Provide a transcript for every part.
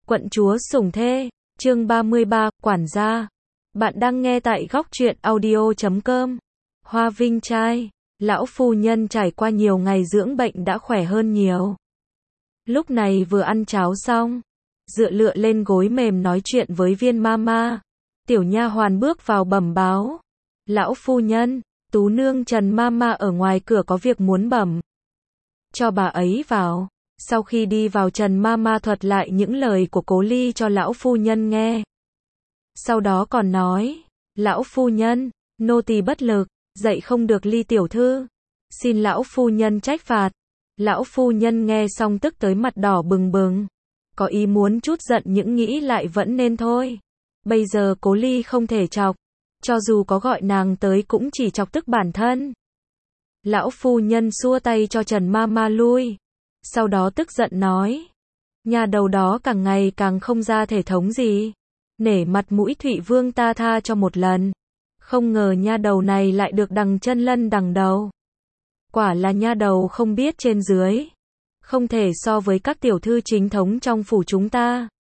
Quận chúa sủng thê, chương 33, quản gia. Bạn đang nghe tại góc truyện audio.com. Hoa Vinh trai, lão phu nhân trải qua nhiều ngày dưỡng bệnh đã khỏe hơn nhiều. Lúc này vừa ăn cháo xong, dựa lựa lên gối mềm nói chuyện với Viên Mama. Tiểu nha hoàn bước vào bẩm báo. Lão phu nhân, Tú nương Trần Mama ở ngoài cửa có việc muốn bẩm. Cho bà ấy vào. Sau khi đi vào, Trần Mama thuật lại những lời của Cố Ly cho lão phu nhân nghe. Sau đó còn nói, lão phu nhân, nô tỳ bất lực, dạy không được Ly tiểu thư. Xin lão phu nhân trách phạt. Lão phu nhân nghe xong tức tới mặt đỏ bừng bừng. Có ý muốn trút giận nhưng nghĩ lại vẫn nên thôi. Bây giờ Cố Ly không thể chọc. Cho dù có gọi nàng tới cũng chỉ chọc tức bản thân. Lão phu nhân xua tay cho Trần Mama lui. Sau đó tức giận nói, nhà đầu đó càng ngày càng không ra thể thống gì. Nể mặt mũi Thụy Vương ta tha cho một lần. Không ngờ nha đầu này lại được đằng chân lân đằng đầu. Quả là nha đầu không biết trên dưới. Không thể so với các tiểu thư chính thống trong phủ chúng ta.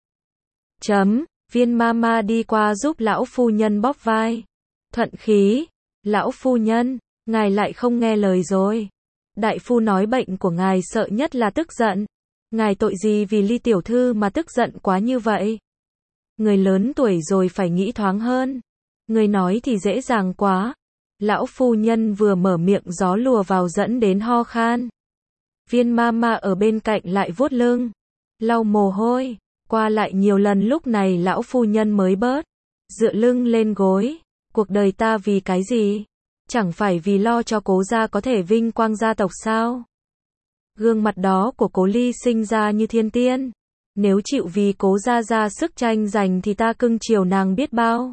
Viên Mama đi qua giúp lão phu nhân bóp vai. Thuận khí, lão phu nhân, ngài lại không nghe lời rồi. Đại phu nói bệnh của ngài sợ nhất là tức giận. Ngài tội gì vì Ly tiểu thư mà tức giận quá như vậy? Người lớn tuổi rồi phải nghĩ thoáng hơn. Người nói thì dễ dàng quá. Lão phu nhân vừa mở miệng gió lùa vào dẫn đến ho khan. Viên Mama ở bên cạnh lại vuốt lưng, lau mồ hôi, qua lại nhiều lần lúc này lão phu nhân mới bớt. Dựa lưng lên gối. Cuộc đời ta vì cái gì? Chẳng phải vì lo cho Cố gia có thể vinh quang gia tộc sao? Gương mặt đó của Cố Ly sinh ra như thiên tiên. Nếu chịu vì Cố gia ra sức tranh giành thì ta cưng chiều nàng biết bao.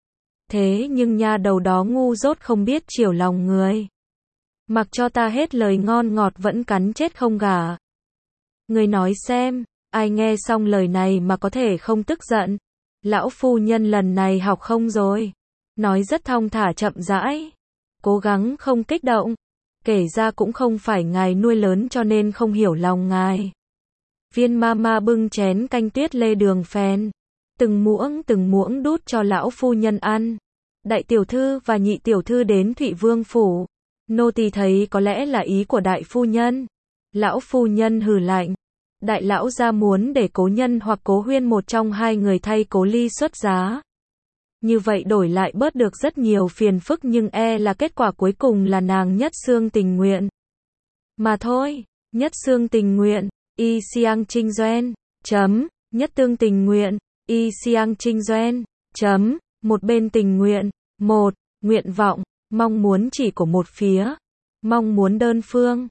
Thế nhưng nha đầu đó ngu dốt không biết chiều lòng người. Mặc cho ta hết lời ngon ngọt vẫn cắn chết không gả. Người nói xem, ai nghe xong lời này mà có thể không tức giận? Lão phu nhân lần này học không rồi. Nói rất thong thả chậm rãi. Cố gắng không kích động. Kể ra cũng không phải ngài nuôi lớn cho nên không hiểu lòng ngài. Viên Mama bưng chén canh tuyết lê đường phèn. Từng muỗng đút cho lão phu nhân ăn. Đại tiểu thư và nhị tiểu thư đến Thụy Vương phủ. Nô tỳ thấy có lẽ là ý của đại phu nhân. Lão phu nhân hừ lạnh. Đại lão gia muốn để Cố nhân hoặc Cố huyên một trong hai người thay Cố Ly xuất giá. Như vậy đổi lại bớt được rất nhiều phiền phức nhưng là kết quả cuối cùng là nàng nhất xương tình nguyện. Mà thôi, nhất xương tình nguyện, y xiang trinh doen, nhất tương tình nguyện, y xiang trinh doen, một bên tình nguyện, nguyện vọng, mong muốn chỉ của một phía, mong muốn đơn phương,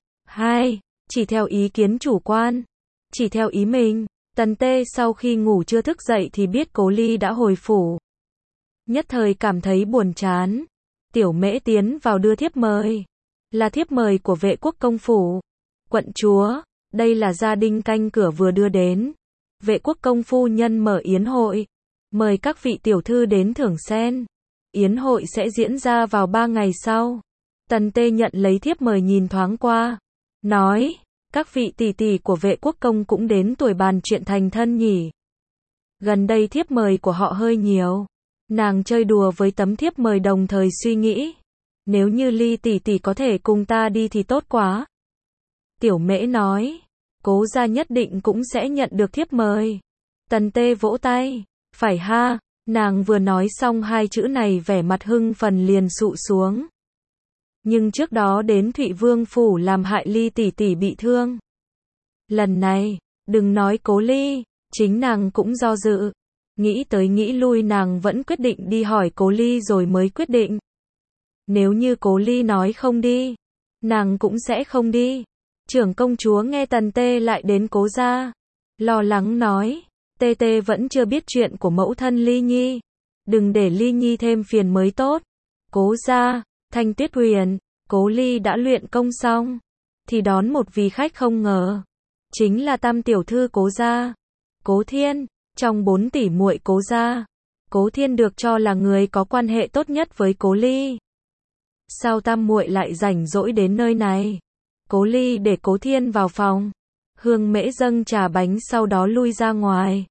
chỉ theo ý kiến chủ quan, chỉ theo ý mình. Tần Tê sau khi ngủ chưa thức dậy thì biết Cố Ly đã hồi phủ. Nhất thời cảm thấy buồn chán. Tiểu Mễ tiến vào đưa thiếp mời. Là thiếp mời của Vệ quốc công phủ. Quận chúa, đây là gia đình canh cửa vừa đưa đến. Vệ quốc công phu nhân mở yến hội. Mời các vị tiểu thư đến thưởng sen. Yến hội sẽ diễn ra vào 3 ngày sau. Tần Tê nhận lấy thiếp mời nhìn thoáng qua. Nói, các vị tỷ tỷ của Vệ quốc công cũng đến tuổi bàn chuyện thành thân nhỉ. Gần đây thiếp mời của họ hơi nhiều. Nàng chơi đùa với tấm thiếp mời đồng thời suy nghĩ. Nếu như Ly tỷ tỷ có thể cùng ta đi thì tốt quá. Tiểu Mễ nói. Cố gia nhất định cũng sẽ nhận được thiếp mời. Tần Tê vỗ tay. Phải ha. Nàng vừa nói xong hai chữ này vẻ mặt hưng phần liền sụ xuống. Nhưng trước đó đến Thụy Vương phủ làm hại Ly tỷ tỷ bị thương. Lần này, đừng nói Cố Ly, chính nàng cũng do dự. Nghĩ tới nghĩ lui nàng vẫn quyết định đi hỏi Cố Ly rồi mới quyết định. Nếu như Cố Ly nói không đi, nàng cũng sẽ không đi. Trưởng công chúa nghe Tần Tê lại đến Cố gia, lo lắng nói, Tê Tê vẫn chưa biết chuyện của mẫu thân Ly Nhi. Đừng để Ly Nhi thêm phiền mới tốt. Cố gia, Thanh Tuyết Huyền, Cố Ly đã luyện công xong, thì đón một vị khách không ngờ. Chính là tam tiểu thư Cố gia, Cố Thiên. Trong 4 tỷ muội Cố gia, Cố Thiên được cho là người có quan hệ tốt nhất với Cố Ly. Sao tam muội lại rảnh rỗi đến nơi này? Cố Ly để Cố Thiên vào phòng. Hương Mễ dâng trà bánh sau đó lui ra ngoài.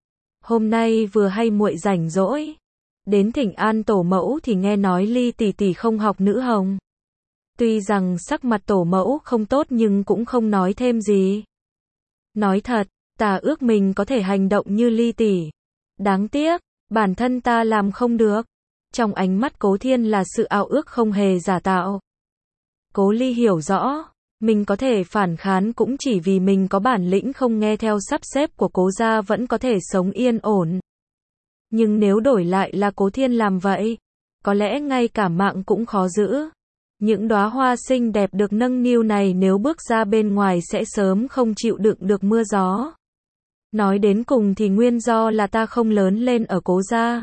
Hôm nay vừa hay muội rảnh rỗi, đến thỉnh an tổ mẫu thì nghe nói Ly tỷ tỷ không học nữ hồng. Tuy rằng sắc mặt tổ mẫu không tốt nhưng cũng không nói thêm gì. Nói thật, ta ước mình có thể hành động như Ly tỷ. Đáng tiếc, bản thân ta làm không được. Trong ánh mắt Cố Thiên là sự ao ước không hề giả tạo. Cố Ly hiểu rõ, mình có thể phản kháng cũng chỉ vì mình có bản lĩnh không nghe theo sắp xếp của Cố gia vẫn có thể sống yên ổn. Nhưng nếu đổi lại là Cố Thiên làm vậy, có lẽ ngay cả mạng cũng khó giữ. Những đóa hoa xinh đẹp được nâng niu này nếu bước ra bên ngoài sẽ sớm không chịu đựng được mưa gió. Nói đến cùng thì nguyên do là ta không lớn lên ở Cố gia.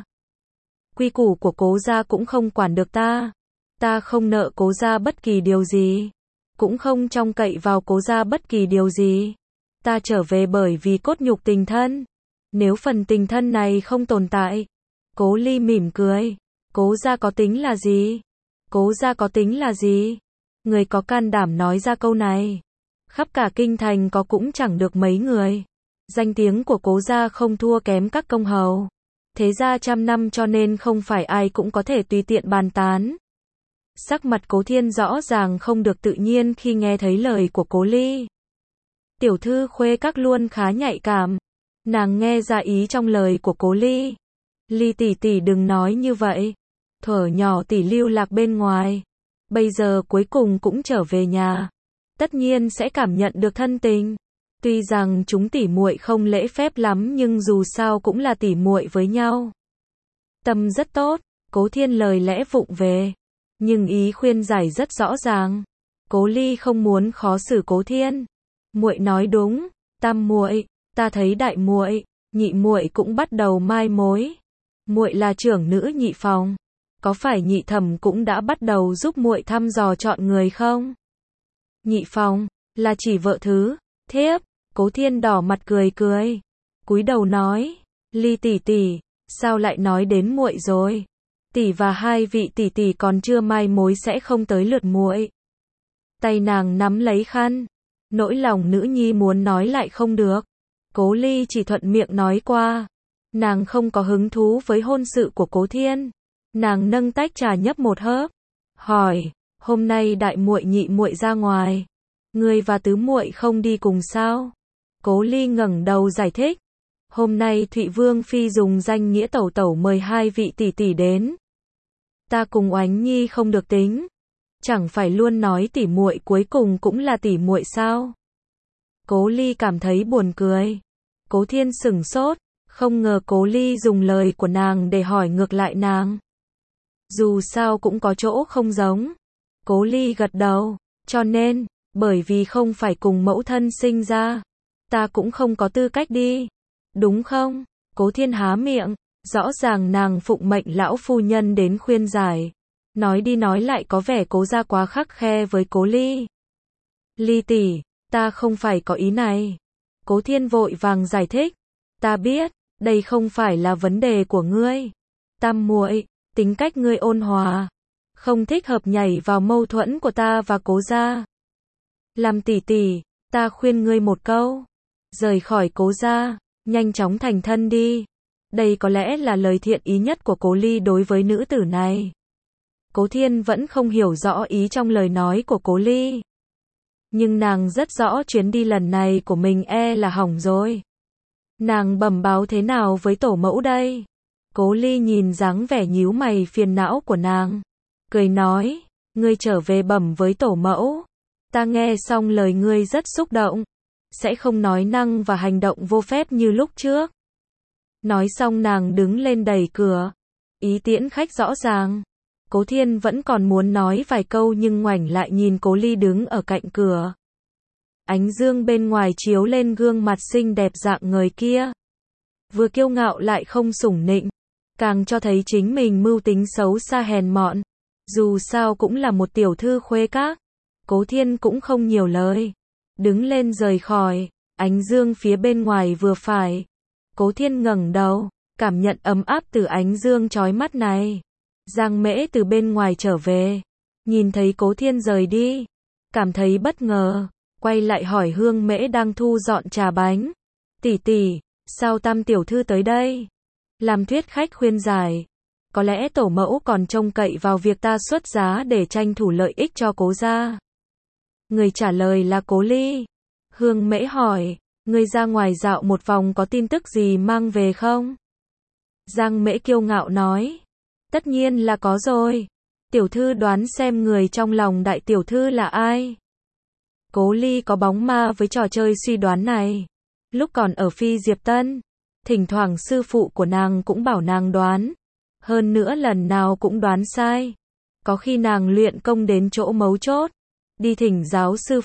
Quy củ của Cố gia cũng không quản được ta. Ta không nợ Cố gia bất kỳ điều gì. Cũng không trông cậy vào Cố gia bất kỳ điều gì. Ta trở về bởi vì cốt nhục tình thân. Nếu phần tình thân này không tồn tại. Cố Ly mỉm cười. Cố gia có tính là gì? Cố gia có tính là gì? Người có can đảm nói ra câu này. Khắp cả kinh thành có cũng chẳng được mấy người. Danh tiếng của Cố gia không thua kém các công hầu. Thế gia trăm năm cho nên không phải ai cũng có thể tùy tiện bàn tán. Sắc mặt Cố Thiên rõ ràng không được tự nhiên khi nghe thấy lời của Cố Ly. Tiểu thư khuê các luôn khá nhạy cảm. Nàng nghe ra ý trong lời của Cố Ly. Ly tỷ tỷ đừng nói như vậy. Thuở nhỏ tỷ lưu lạc bên ngoài. Bây giờ cuối cùng cũng trở về nhà. Tất nhiên sẽ cảm nhận được thân tình. Tuy rằng chúng tỷ muội không lễ phép lắm nhưng dù sao cũng là tỷ muội với nhau. Tâm rất tốt, Cố Thiên lời lẽ vụng về. Nhưng ý khuyên giải rất rõ ràng. Cố Ly không muốn khó xử Cố Thiên. Muội nói đúng, tam muội, ta thấy đại muội, nhị muội cũng bắt đầu mai mối. Muội là trưởng nữ nhị phòng, có phải nhị thẩm cũng đã bắt đầu giúp muội thăm dò chọn người không? Nhị phòng là chỉ vợ thứ thiếp. Cố Thiên đỏ mặt cười cười, cúi đầu nói, Ly tỷ tỷ, sao lại nói đến muội rồi? Tỷ và hai vị tỷ tỷ còn chưa mai mối sẽ không tới lượt muội. Tay nàng nắm lấy khăn, nỗi lòng nữ nhi muốn nói lại không được. Cố Ly chỉ thuận miệng nói qua, nàng không có hứng thú với hôn sự của Cố Thiên. Nàng nâng tách trà nhấp một hớp, hỏi, hôm nay đại muội nhị muội ra ngoài, ngươi và tứ muội không đi cùng sao? Cố Ly ngẩng đầu giải thích, hôm nay Thụy Vương phi dùng danh nghĩa tẩu tẩu mời hai vị tỷ tỷ đến. Ta cùng Oánh Nhi không được tính, chẳng phải luôn nói tỷ muội cuối cùng cũng là tỷ muội sao? Cố Ly cảm thấy buồn cười. Cố Thiên sửng sốt, không ngờ Cố Ly dùng lời của nàng để hỏi ngược lại nàng. Dù sao cũng có chỗ không giống. Cố Ly gật đầu, cho nên, bởi vì không phải cùng mẫu thân sinh ra, ta cũng không có tư cách đi. Đúng không? Cố Thiên há miệng, rõ ràng nàng phụng mệnh lão phu nhân đến khuyên giải. Nói đi nói lại có vẻ Cố gia quá khắt khe với Cố Ly. Ly tỷ, ta không phải có ý này. Cố Thiên vội vàng giải thích. Ta biết, đây không phải là vấn đề của ngươi. Tam muội, tính cách ngươi ôn hòa, không thích hợp nhảy vào mâu thuẫn của ta và Cố gia. Làm tỷ tỷ, ta khuyên ngươi một câu, rời khỏi Cố gia, nhanh chóng thành thân đi. Đây có lẽ là lời thiện ý nhất của Cố Ly đối với nữ tử này. Cố Thiên vẫn không hiểu rõ ý trong lời nói của Cố Ly. Nhưng nàng rất rõ chuyến đi lần này của mình là hỏng rồi. Nàng bẩm báo thế nào với tổ mẫu đây? Cố Ly nhìn dáng vẻ nhíu mày phiền não của nàng, cười nói, ngươi trở về bẩm với tổ mẫu. Ta nghe xong lời ngươi rất xúc động, sẽ không nói năng và hành động vô phép như lúc trước. Nói xong nàng đứng lên đẩy cửa, ý tiễn khách rõ ràng. Cố Thiên vẫn còn muốn nói vài câu nhưng ngoảnh lại nhìn Cố Ly đứng ở cạnh cửa. Ánh dương bên ngoài chiếu lên gương mặt xinh đẹp rạng ngời kia. Vừa kiêu ngạo lại không sủng nịnh, càng cho thấy chính mình mưu tính xấu xa hèn mọn. Dù sao cũng là một tiểu thư khuê các. Cố Thiên cũng không nhiều lời, đứng lên rời khỏi. Ánh dương phía bên ngoài vừa phải. Cố Thiên ngẩng đầu, cảm nhận ấm áp từ ánh dương chói mắt này. Giang Mễ từ bên ngoài trở về, nhìn thấy Cố Thiên rời đi, cảm thấy bất ngờ, quay lại hỏi Hương Mễ đang thu dọn trà bánh. Tỷ tỷ, sao Tam tiểu thư tới đây? Làm thuyết khách khuyên giải. Có lẽ tổ mẫu còn trông cậy vào việc ta xuất giá để tranh thủ lợi ích cho Cố gia. Người trả lời là Cố Ly. Hương Mễ hỏi, người ra ngoài dạo một vòng có tin tức gì mang về không? Giang Mễ kiêu ngạo nói, tất nhiên là có rồi. Tiểu thư đoán xem người trong lòng đại tiểu thư là ai? Cố Ly có bóng ma với trò chơi suy đoán này. Lúc còn ở Phi Diệp Tân, thỉnh thoảng sư phụ của nàng cũng bảo nàng đoán. Hơn nữa lần nào cũng đoán sai. Có khi nàng luyện công đến chỗ mấu chốt, đi thỉnh giáo sư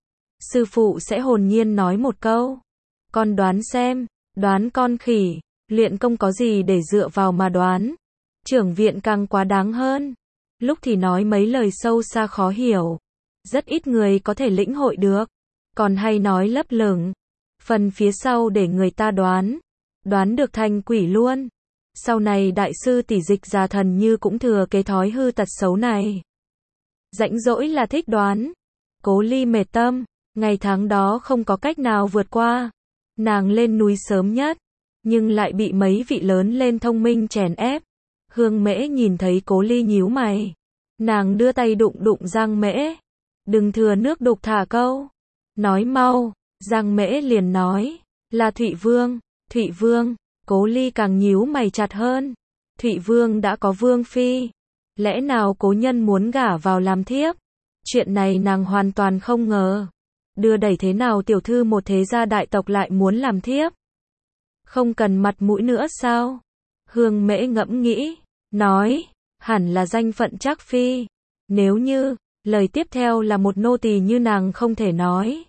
phụ sẽ hồn nhiên nói một câu. Con đoán xem, đoán con khỉ, luyện công có gì để dựa vào mà đoán. Trưởng viện càng quá đáng hơn. Lúc thì nói mấy lời sâu xa khó hiểu. Rất ít người có thể lĩnh hội được. Còn hay nói lấp lửng. Phần phía sau để người ta đoán. Đoán được thành quỷ luôn. Sau này đại sư tỷ Dịch Già Thần Như cũng thừa cái thói hư tật xấu này. Rãnh rỗi là thích đoán. Cố Ly mệt tâm. Ngày tháng đó không có cách nào vượt qua. Nàng lên núi sớm nhất. Nhưng lại bị mấy vị lớn lên thông minh chèn ép. Hương Mễ nhìn thấy Cố Ly nhíu mày. Nàng đưa tay đụng Giang Mễ. Đừng thừa nước đục thả câu. Nói mau. Giang Mễ liền nói. Là Thụy Vương. Thụy Vương. Cố Ly càng nhíu mày chặt hơn. Thụy Vương đã có vương phi. Lẽ nào cố nhân muốn gả vào làm thiếp? Chuyện này nàng hoàn toàn không ngờ. Đưa đẩy thế nào tiểu thư một thế gia đại tộc lại muốn làm thiếp? Không cần mặt mũi nữa sao? Hương Mễ ngẫm nghĩ. Nói. Hẳn là danh phận Trác phi. Nếu như, lời tiếp theo là một nô tỳ như nàng không thể nói.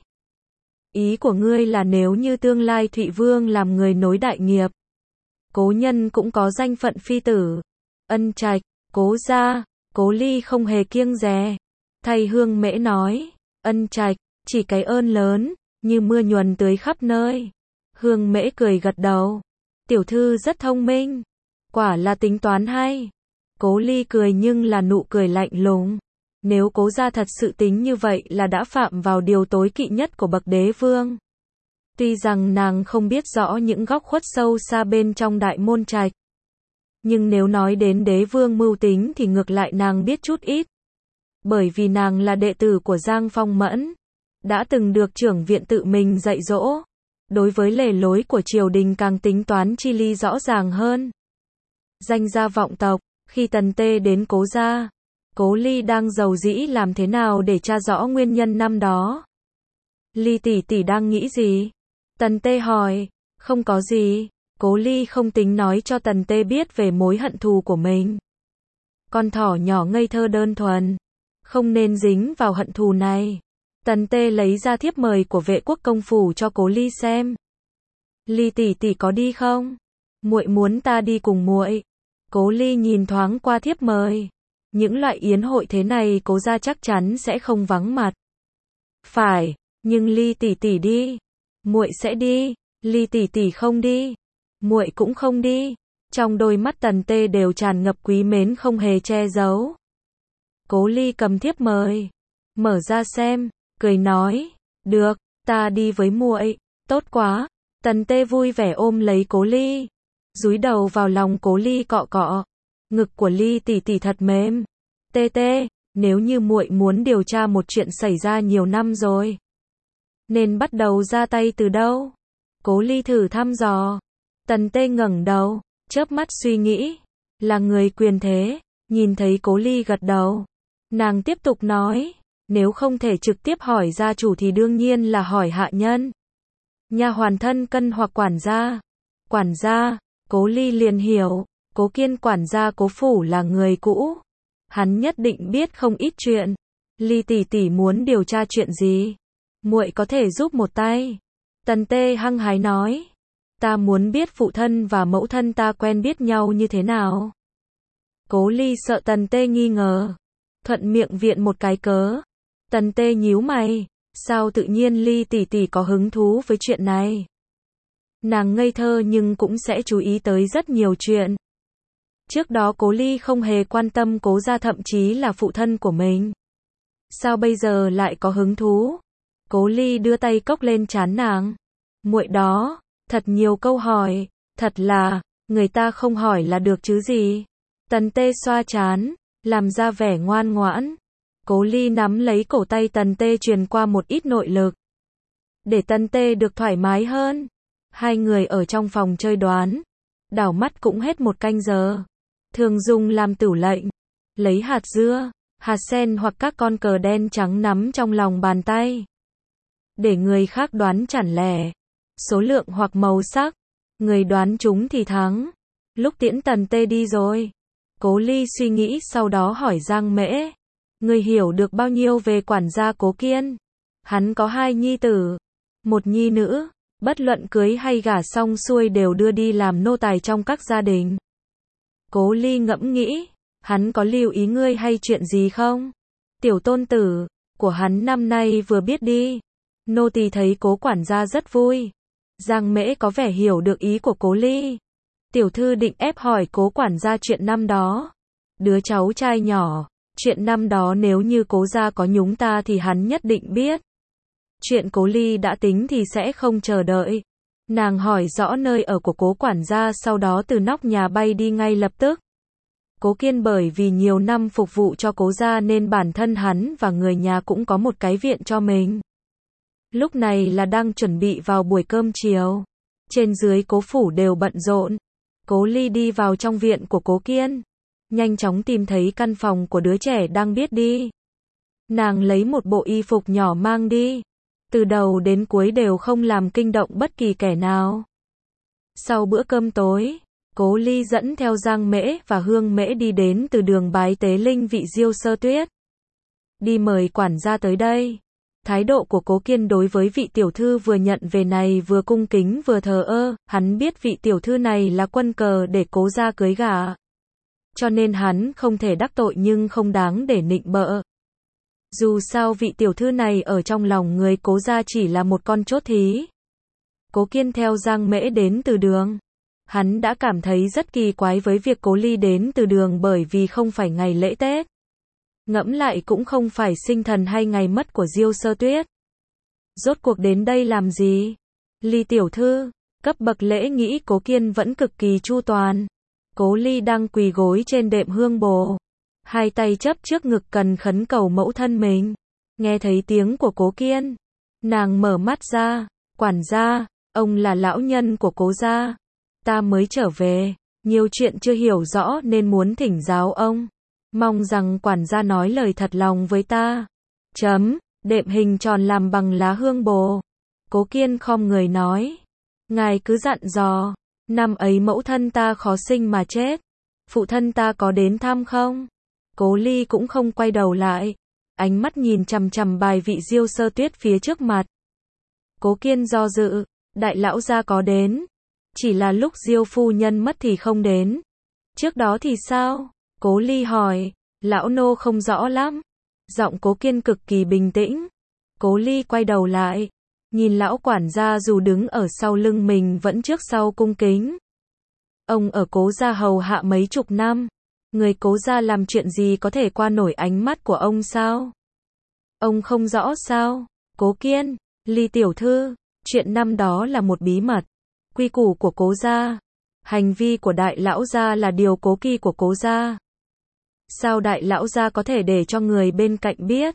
Ý của ngươi là nếu như tương lai Thụy Vương làm người nối đại nghiệp. Cố nhân cũng có danh phận phi tử. Ân Trạch, Cố gia, Cố Ly không hề kiêng dè. Thay Hương Mễ nói, Ân Trạch, chỉ cái ơn lớn, như mưa nhuần tưới khắp nơi. Hương Mễ cười gật đầu. Tiểu thư rất thông minh. Quả là tính toán hay. Cố Ly cười nhưng là nụ cười lạnh lùng. Nếu Cố gia thật sự tính như vậy là đã phạm vào điều tối kỵ nhất của bậc đế vương. Tuy rằng nàng không biết rõ những góc khuất sâu xa bên trong đại môn trạch. Nhưng nếu nói đến đế vương mưu tính thì ngược lại nàng biết chút ít. Bởi vì nàng là đệ tử của Giang Phong Mẫn. Đã từng được trưởng viện tự mình dạy dỗ. Đối với lề lối của triều đình càng tính toán chi ly rõ ràng hơn. Danh gia vọng tộc, khi Tần Tê đến Cố gia. Cố Ly đang rầu rĩ làm thế nào để tra rõ nguyên nhân năm đó. Ly tỷ tỷ đang nghĩ gì? Tần Tê hỏi. Không có gì. Cố Ly không tính nói cho Tần Tê biết về mối hận thù của mình. Con thỏ nhỏ ngây thơ đơn thuần. Không nên dính vào hận thù này. Tần Tê lấy ra thiếp mời của Vệ Quốc công phủ cho Cố Ly xem. Ly tỷ tỷ có đi không? Muội muốn ta đi cùng muội. Cố Ly nhìn thoáng qua thiếp mời. Những loại yến hội thế này Cố gia chắc chắn sẽ không vắng mặt. Phải, nhưng Ly tỷ tỷ đi. Muội sẽ đi. Ly tỷ tỷ không đi. Muội cũng không đi. Trong đôi mắt Tần Tê đều tràn ngập quý mến không hề che giấu. Cố Ly cầm thiếp mời, mở ra xem, cười nói, được, ta đi với muội, tốt quá. Tần Tê vui vẻ ôm lấy Cố Ly, dúi đầu vào lòng Cố Ly cọ cọ. Ngực của Ly tỷ tỷ thật mềm. Tê Tê, nếu như muội muốn điều tra một chuyện xảy ra nhiều năm rồi, nên bắt đầu ra tay từ đâu? Cố Ly thử thăm dò. Tần Tê ngẩng đầu, chớp mắt suy nghĩ, là người quyền thế. Nhìn thấy Cố Ly gật đầu, nàng tiếp tục nói, nếu không thể trực tiếp hỏi gia chủ thì đương nhiên là hỏi hạ nhân. Nha hoàn thân cân hoặc quản gia. Quản gia, Cố Ly liền hiểu, Cố Kiên quản gia Cố phủ là người cũ. Hắn nhất định biết không ít chuyện. Ly tỷ tỷ muốn điều tra chuyện gì? Muội có thể giúp một tay. Tần Tê hăng hái nói, ta muốn biết phụ thân và mẫu thân ta quen biết nhau như thế nào. Cố Ly sợ Tần Tê nghi ngờ, thuận miệng viện một cái cớ. Tần Tê nhíu mày, sao tự nhiên Ly tỷ tỷ có hứng thú với chuyện này? Nàng ngây thơ nhưng cũng sẽ chú ý tới rất nhiều chuyện. Trước đó Cố Ly không hề quan tâm Cố gia, thậm chí là phụ thân của mình. Sao bây giờ lại có hứng thú? Cố Ly đưa tay cốc lên trán nàng. Muội đó, Thật nhiều câu hỏi, thật là, người ta không hỏi là được chứ gì. Tần Tê xoa trán, làm ra vẻ ngoan ngoãn. Cố Ly nắm lấy cổ tay Tần Tê truyền qua một ít nội lực. Để Tần Tê được thoải mái hơn. Hai người ở trong phòng chơi đoán. Đảo mắt cũng hết một canh giờ. Thường dùng làm tửu lệnh. Lấy hạt dưa, hạt sen hoặc các con cờ đen trắng nắm trong lòng bàn tay. Để người khác đoán chẵn lẻ. Số lượng hoặc màu sắc. Người đoán chúng thì thắng. Lúc tiễn Tần Tê đi rồi. Cố Ly suy nghĩ sau đó hỏi Giang Mễ. Người hiểu được bao nhiêu về quản gia Cố Kiên? Hắn có 2 nhi tử. 1 nhi nữ. Bất luận cưới hay gả xong xuôi đều đưa đi làm nô tài trong các gia đình. Cố Ly ngẫm nghĩ. Hắn có lưu ý ngươi hay chuyện gì không? Tiểu tôn tử của hắn năm nay vừa biết đi. Nô tỳ thấy Cố quản gia rất vui. Giang Mễ có vẻ hiểu được ý của Cố Ly. Tiểu thư định ép hỏi Cố quản gia chuyện năm đó. Đứa cháu trai nhỏ, chuyện năm đó nếu như Cố gia có nhúng ta thì hắn nhất định biết. Chuyện Cố Ly đã tính thì sẽ không chờ đợi. Nàng hỏi rõ nơi ở của Cố quản gia sau đó từ nóc nhà bay đi ngay lập tức. Cố Kiên bởi vì nhiều năm phục vụ cho Cố gia nên bản thân hắn và người nhà cũng có một cái viện cho mình. Lúc này là đang chuẩn bị vào buổi cơm chiều. Trên dưới Cố phủ đều bận rộn. Cố Ly đi vào trong viện của Cố Kiên. Nhanh chóng tìm thấy căn phòng của đứa trẻ đang biết đi. Nàng lấy một bộ y phục nhỏ mang đi. Từ đầu đến cuối đều không làm kinh động bất kỳ kẻ nào. Sau bữa cơm tối, Cố Ly dẫn theo Giang Mễ và Hương Mễ đi đến từ đường bái tế linh vị Diêu Sơ Tuyết. Đi mời quản gia tới đây. Thái độ của Cố Kiên đối với vị tiểu thư vừa nhận về này vừa cung kính vừa thờ ơ, hắn biết vị tiểu thư này là quân cờ để Cố gia cưới gả. Cho nên hắn không thể đắc tội nhưng không đáng để nịnh bợ. Dù sao vị tiểu thư này ở trong lòng người Cố gia chỉ là một con chốt thí. Cố Kiên theo Giang Mễ đến từ đường. Hắn đã cảm thấy rất kỳ quái với việc Cố Ly đến từ đường bởi vì không phải ngày lễ Tết. Ngẫm lại cũng không phải sinh thần hay ngày mất của Diêu Sơ Tuyết. Rốt cuộc đến đây làm gì? Ly tiểu thư, cấp bậc lễ nghĩ Cố Kiên vẫn cực kỳ chu toàn. Cố Ly đang quỳ gối trên đệm hương bồ. Hai tay chấp trước ngực cần khấn cầu mẫu thân mình. Nghe thấy tiếng của Cố Kiên. Nàng mở mắt ra. Quản gia, ông là lão nhân của Cố gia. Ta mới trở về. Nhiều chuyện chưa hiểu rõ nên muốn thỉnh giáo ông. Mong rằng quản gia nói lời thật lòng với ta. Đệm hình tròn làm bằng lá hương bồ. Cố Kiên khom người nói. Ngài cứ dặn dò. Năm ấy mẫu thân ta khó sinh mà chết. Phụ thân ta có đến thăm không? Cố Ly cũng không quay đầu lại. Ánh mắt nhìn chằm chằm bài vị Diêu Sơ Tuyết phía trước mặt. Cố Kiên do dự. Đại lão gia có đến. Chỉ là lúc Diêu phu nhân mất thì không đến. Trước đó thì sao? Cố Ly hỏi. Lão nô không rõ lắm. Giọng Cố Kiên cực kỳ bình tĩnh. Cố Ly quay đầu lại. Nhìn lão quản gia dù đứng ở sau lưng mình vẫn trước sau cung kính. Ông ở Cố gia hầu hạ mấy chục năm. Người Cố gia làm chuyện gì có thể qua nổi ánh mắt của ông sao? Ông không rõ sao? Cố Kiên, Ly tiểu thư, chuyện năm đó là một bí mật. Quy củ của Cố gia. Hành vi của đại lão gia là điều cố kỵ của Cố gia. Sao đại lão gia có thể để cho người bên cạnh biết?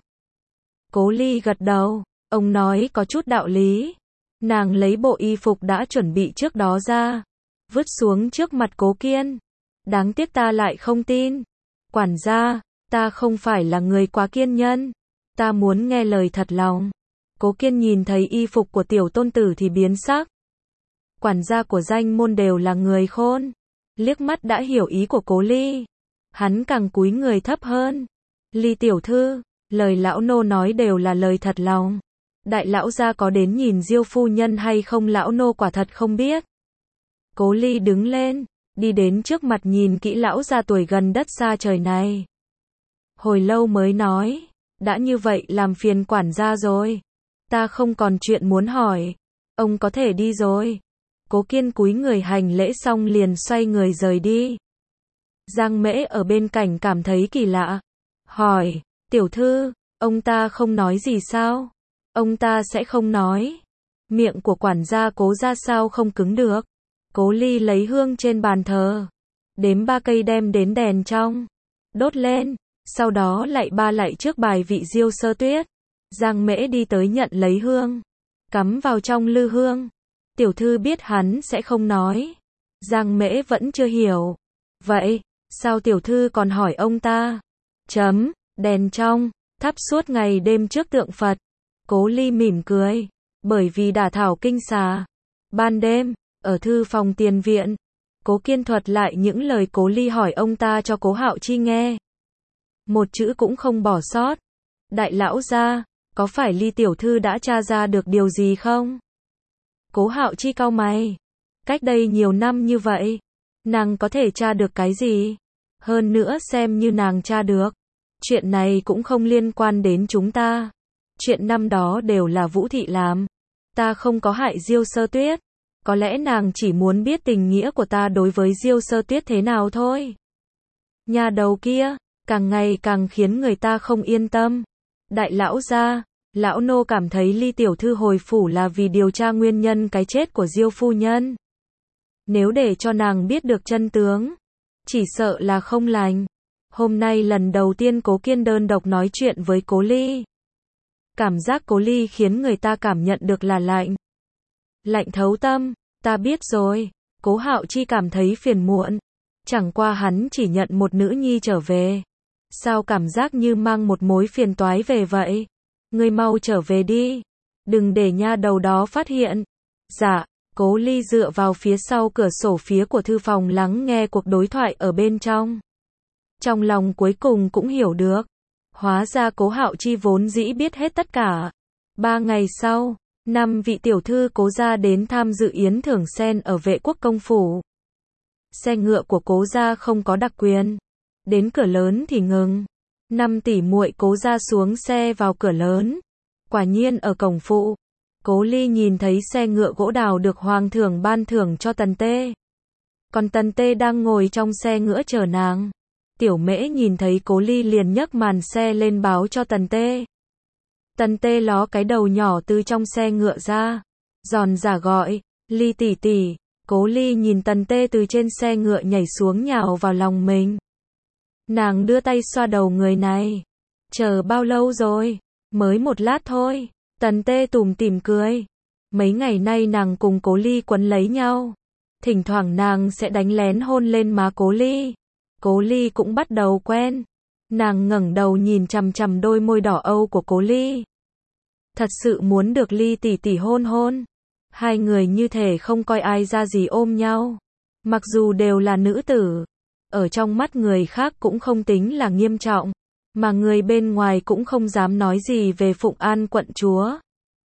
Cố Ly gật đầu. Ông nói có chút đạo lý. Nàng lấy bộ y phục đã chuẩn bị trước đó ra. Vứt xuống trước mặt Cố Kiên. Đáng tiếc ta lại không tin. Quản gia, ta không phải là người quá kiên nhẫn. Ta muốn nghe lời thật lòng. Cố Kiên nhìn thấy y phục của tiểu tôn tử thì biến sắc. Quản gia của danh môn đều là người khôn. Liếc mắt đã hiểu ý của Cố Ly. Hắn càng cúi người thấp hơn. Ly tiểu thư, lời lão nô nói đều là lời thật lòng. Đại lão gia có đến nhìn Diêu phu nhân hay không lão nô quả thật không biết. Cố Ly đứng lên, đi đến trước mặt nhìn kỹ lão gia tuổi gần đất xa trời này. Hồi lâu mới nói, đã như vậy làm phiền quản gia rồi. Ta không còn chuyện muốn hỏi. Ông có thể đi rồi. Cố Kiên cúi người hành lễ xong liền xoay người rời đi. Giang Mễ ở bên cạnh cảm thấy kỳ lạ. Hỏi, tiểu thư, ông ta không nói gì sao? Ông ta sẽ không nói. Miệng của quản gia Cố ra sao không cứng được. Cố Ly lấy hương trên bàn thờ, đếm 3 cây đem đến đèn trong, đốt lên, sau đó lạy trước bài vị Diêu Sơ Tuyết. Giang Mễ đi tới nhận lấy hương, cắm vào trong lư hương. Tiểu thư biết hắn sẽ không nói. Giang Mễ vẫn chưa hiểu. Vậy, sao tiểu thư còn hỏi ông ta? Đèn trong, thắp suốt ngày đêm trước tượng Phật. Cố Ly mỉm cười, bởi vì đả thảo kinh xà. Ban đêm, ở thư phòng tiền viện, Cố Kiên thuật lại những lời Cố Ly hỏi ông ta cho Cố Hạo Chi nghe. Một chữ cũng không bỏ sót. Đại lão gia, có phải Ly tiểu thư đã tra ra được điều gì không? Cố Hạo Chi cau mày. Cách đây nhiều năm như vậy, nàng có thể tra được cái gì? Hơn nữa xem như nàng tra được. Chuyện này cũng không liên quan đến chúng ta. Chuyện năm đó đều là Vũ Thị làm. Ta không có hại Diêu Sơ Tuyết. Có lẽ nàng chỉ muốn biết tình nghĩa của ta đối với Diêu Sơ Tuyết thế nào thôi. Nhà đầu kia, càng ngày càng khiến người ta không yên tâm. Đại lão gia, lão nô cảm thấy Ly tiểu thư hồi phủ là vì điều tra nguyên nhân cái chết của Diêu phu nhân. Nếu để cho nàng biết được chân tướng, chỉ sợ là không lành. Hôm nay lần đầu tiên Cố Kiên đơn độc nói chuyện với Cố Ly. Cảm giác Cố Ly khiến người ta cảm nhận được là lạnh. Lạnh thấu tâm, ta biết rồi. Cố Hạo Chi cảm thấy phiền muộn. Chẳng qua hắn chỉ nhận một nữ nhi trở về. Sao cảm giác như mang một mối phiền toái về vậy? Ngươi mau trở về đi. Đừng để nha đầu đó phát hiện. Dạ, Cố Ly dựa vào phía sau cửa sổ phía của thư phòng lắng nghe cuộc đối thoại ở bên trong. Trong lòng cuối cùng cũng hiểu được. Hóa ra Cố Hạo Chi vốn dĩ biết hết tất cả. 3 ngày sau, 5 vị tiểu thư Cố gia đến tham dự yến thưởng sen ở Vệ Quốc công phủ. Xe ngựa của Cố gia không có đặc quyền. Đến cửa lớn thì ngừng. 5 tỷ muội Cố gia xuống xe vào cửa lớn. Quả nhiên ở cổng phụ, Cố Ly nhìn thấy xe ngựa gỗ đào được hoàng thượng ban thưởng cho Tần Tê. Còn Tần Tê đang ngồi trong xe ngựa chờ nàng. Tiểu Mễ nhìn thấy Cố Ly liền nhấc màn xe lên báo cho Tần Tê. Tần Tê ló cái đầu nhỏ từ trong xe ngựa ra, giòn giả gọi, Ly tỷ tỷ. Cố Ly nhìn Tần Tê từ trên xe ngựa nhảy xuống nhào vào lòng mình. Nàng đưa tay xoa đầu người này. Chờ bao lâu rồi? Mới một lát thôi. Tần Tê tủm tỉm cười. Mấy ngày nay nàng cùng Cố Ly quấn lấy nhau. Thỉnh thoảng nàng sẽ đánh lén hôn lên má Cố Ly. Cố Ly cũng bắt đầu quen. Nàng ngẩng đầu nhìn chằm chằm đôi môi đỏ âu của Cố Ly. Thật sự muốn được Ly tỷ tỷ hôn hôn. Hai người như thể không coi ai ra gì ôm nhau. Mặc dù đều là nữ tử, ở trong mắt người khác cũng không tính là nghiêm trọng, mà người bên ngoài cũng không dám nói gì về Phụng An quận chúa.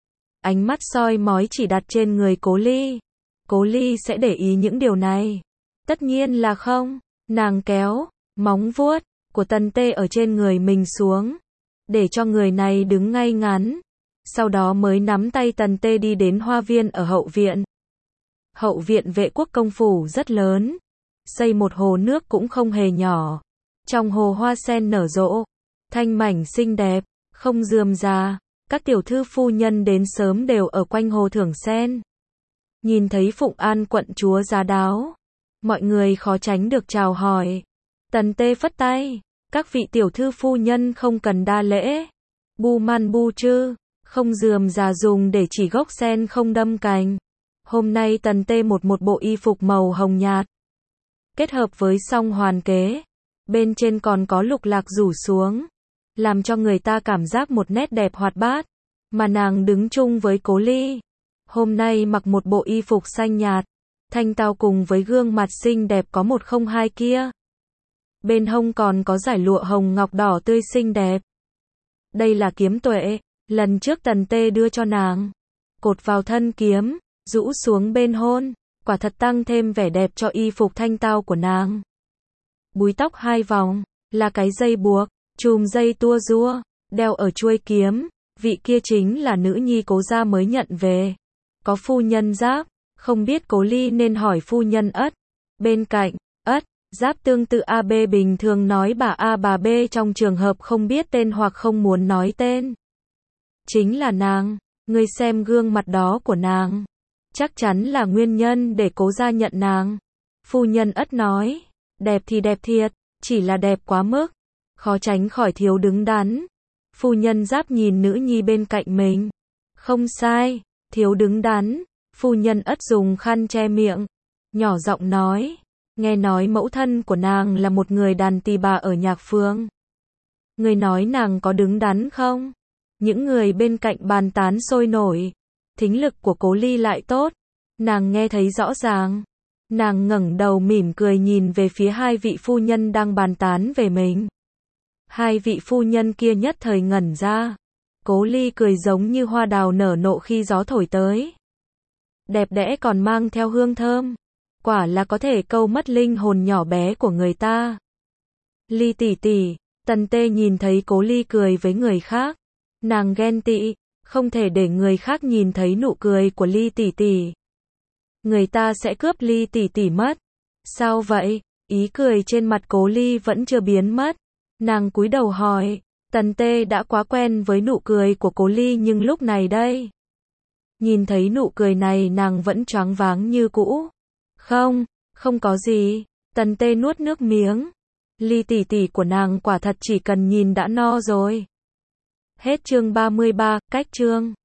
Ánh mắt soi mói chỉ đặt trên người Cố Ly. Cố Ly sẽ để ý những điều này? Tất nhiên là không. Nàng kéo móng vuốt của Tần Tê ở trên người mình xuống, để cho người này đứng ngay ngắn. Sau đó mới nắm tay Tần Tê đi đến hoa viên ở hậu viện. Hậu viện Vệ Quốc công phủ rất lớn, xây một hồ nước cũng không hề nhỏ. Trong hồ hoa sen nở rộ, thanh mảnh xinh đẹp, không rườm rà. Các tiểu thư phu nhân đến sớm đều ở quanh hồ thưởng sen. Nhìn thấy Phụng An quận chúa giá đáo, mọi người khó tránh được chào hỏi. Tần Tê phất tay, các vị tiểu thư phu nhân không cần đa lễ. Bu man bu chư, không rườm rà dùng để chỉ gốc sen không đâm cành. Hôm nay Tần Tê một bộ y phục màu hồng nhạt, kết hợp với song hoàn kế, bên trên còn có lục lạc rủ xuống, làm cho người ta cảm giác một nét đẹp hoạt bát. Mà nàng đứng chung với Cố Ly, hôm nay mặc một bộ y phục xanh nhạt, thanh tao cùng với gương mặt xinh đẹp có 102 kia. Bên hông còn có dải lụa hồng ngọc đỏ tươi xinh đẹp. Đây là kiếm tuệ, lần trước Tần Tê đưa cho nàng. Cột vào thân kiếm, rũ xuống bên hôn, quả thật tăng thêm vẻ đẹp cho y phục thanh tao của nàng. Búi tóc 2 vòng, là cái dây buộc, chùm dây tua rua, đeo ở chuôi kiếm. Vị kia chính là nữ nhi Cố gia mới nhận về. Có phu nhân Giáp, không biết Cố Ly nên hỏi phu nhân Ất. Bên cạnh, Ất, Giáp tương tự AB bình thường nói bà A bà B trong trường hợp không biết tên hoặc không muốn nói tên. Chính là nàng. Ngươi xem gương mặt đó của nàng. Chắc chắn là nguyên nhân để Cố gia nhận nàng. Phu nhân Ất nói. Đẹp thì đẹp thiệt, chỉ là đẹp quá mức. Khó tránh khỏi thiếu đứng đắn. Phu nhân Giáp nhìn nữ nhi bên cạnh mình. Không sai, thiếu đứng đắn. Phu nhân Ất dùng khăn che miệng. Nhỏ giọng nói. Nghe nói mẫu thân của nàng là một người đàn tỳ bà ở Nhạc Phương. Ngươi nói nàng có đứng đắn không? Những người bên cạnh bàn tán sôi nổi. Thính lực của Cố Ly lại tốt. Nàng nghe thấy rõ ràng. Nàng ngẩng đầu mỉm cười nhìn về phía hai vị phu nhân đang bàn tán về mình. Hai vị phu nhân kia nhất thời ngẩn ra. Cố Ly cười giống như hoa đào nở nộ khi gió thổi tới. Đẹp đẽ còn mang theo hương thơm. Quả là có thể câu mất linh hồn nhỏ bé của người ta. Ly tỷ tỷ, Tần Tê nhìn thấy Cố Ly cười với người khác. Nàng ghen tị, không thể để người khác nhìn thấy nụ cười của Ly tỷ tỷ. Người ta sẽ cướp Ly tỷ tỷ mất. Sao vậy? Ý cười trên mặt Cố Ly vẫn chưa biến mất. Nàng cúi đầu hỏi. Tần Tê đã quá quen với nụ cười của Cố Ly nhưng lúc này đây. Nhìn thấy nụ cười này nàng vẫn choáng váng như cũ. Không, không có gì. Tần Tê nuốt nước miếng. Ly tỷ tỷ của nàng quả thật chỉ cần nhìn đã no rồi. Hết chương 33, cách chương.